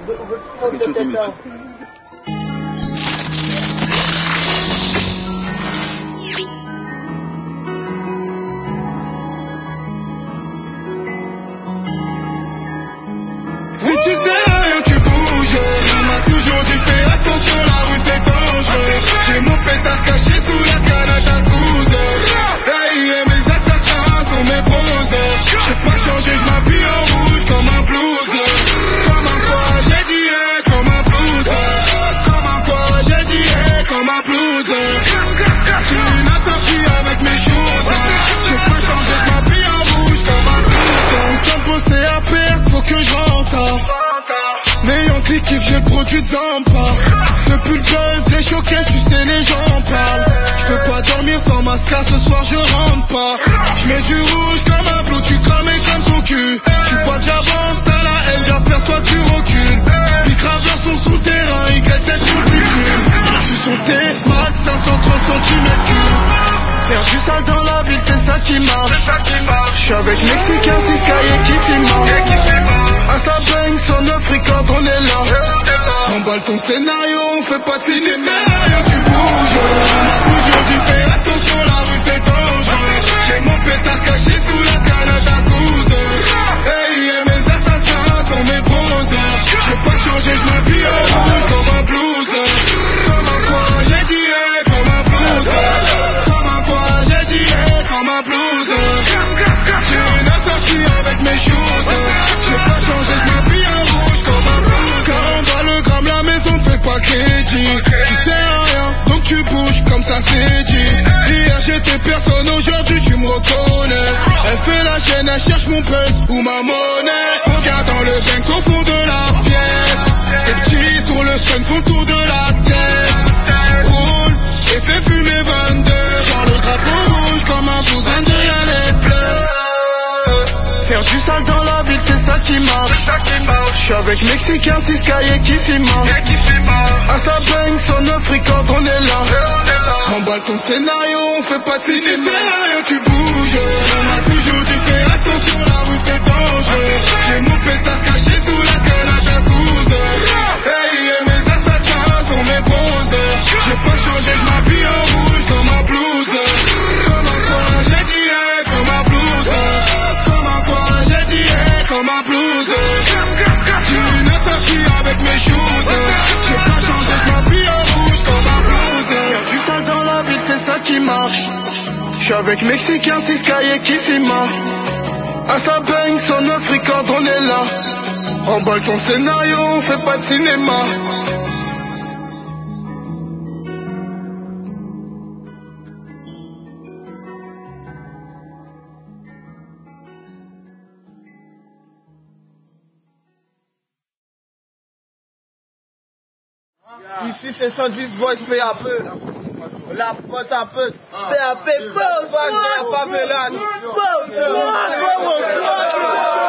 Quelque chose de métier. Depuis le buzz, les choquets, tu sais, les gens parlent. Je peux pas dormir sans mascara, ce soir je rentre pas. Je mets du rouge comme un bleu, tu cramais comme ton cul. Tu vois que j'avance, t'as la haine, j'aperçois que tu recules. Les graveurs sont souterrains, ils guettent tête sous le bitume. Je suis son T-Max, 530 cm3. Faire du sale dans la ville, c'est ça qui marche. Je suis avec Mexicain, Siska et Kissima. À sa bang, son 9 record, on est là. Emballe ton scénario, on fait pas de cinéma. Si tu sais rien, tu bouges. On m'a toujours dit fais attention, la rue c'est dangereux. J'ai mon pétard caché sous la Canada Goose. Hey, et mes assassins sont mes brothers. J'ai pas changé, je m'habille en rouge comme un blues. Comme un quoi, j'ai dit hey, comme un blues. Comme un quoi, j'ai dit hey, comme un blues. J'ai une assortie avec mes shoes. J'ai pas changé, je m'habille en rouge comme un blues. La maison fait pas crédit. Tu sais rien, donc tu bouges comme ça c'est dit. Hier j'étais personne, aujourd'hui tu me reconnais. Elle fait la chaîne, elle cherche mon pulse ou ma monnaie. Regarde dans le bank au fond de la pièce. Les petits sur le sun font le tour de la tête. Roule et fais fumer 22. Genre le drapeau rouge comme un blues, 22 y'a les bleus. Faire du sale dans la ville, c'est ça qui marche. J'suis avec Mexicain, Siska et Kissima. À sa bang, son 9 record, on est là. Emballe ton scénario, on fait pas de cinéma. Si tu sais rien, tu bouges. On m'a toujours dit fais attention, la rue c'est dangereux. J'ai mon pétard caché sous la Canada Goose. Hey, et mes assassins sont mes brothers. J'ai pas changé, je m'habille en rouge comme un blues. Comme un quoi, j'ai dit hey, comme un blues. Comme un quoi, j'ai dit hey, comme un blues. J'ai une assortie avec mes shoes. J'ai pas changé, je m'habille en rouge comme un blues. Faire du sale dans la ville, c'est ça qui marche. J'suis avec Mexicain, Siska et Kissima. À sa bang, son 9 record, on est là. Emballe ton scénario, on fait pas de cinéma. Ici c'est 110 boys PAP. La pote à peu. PAP, pause. La favela.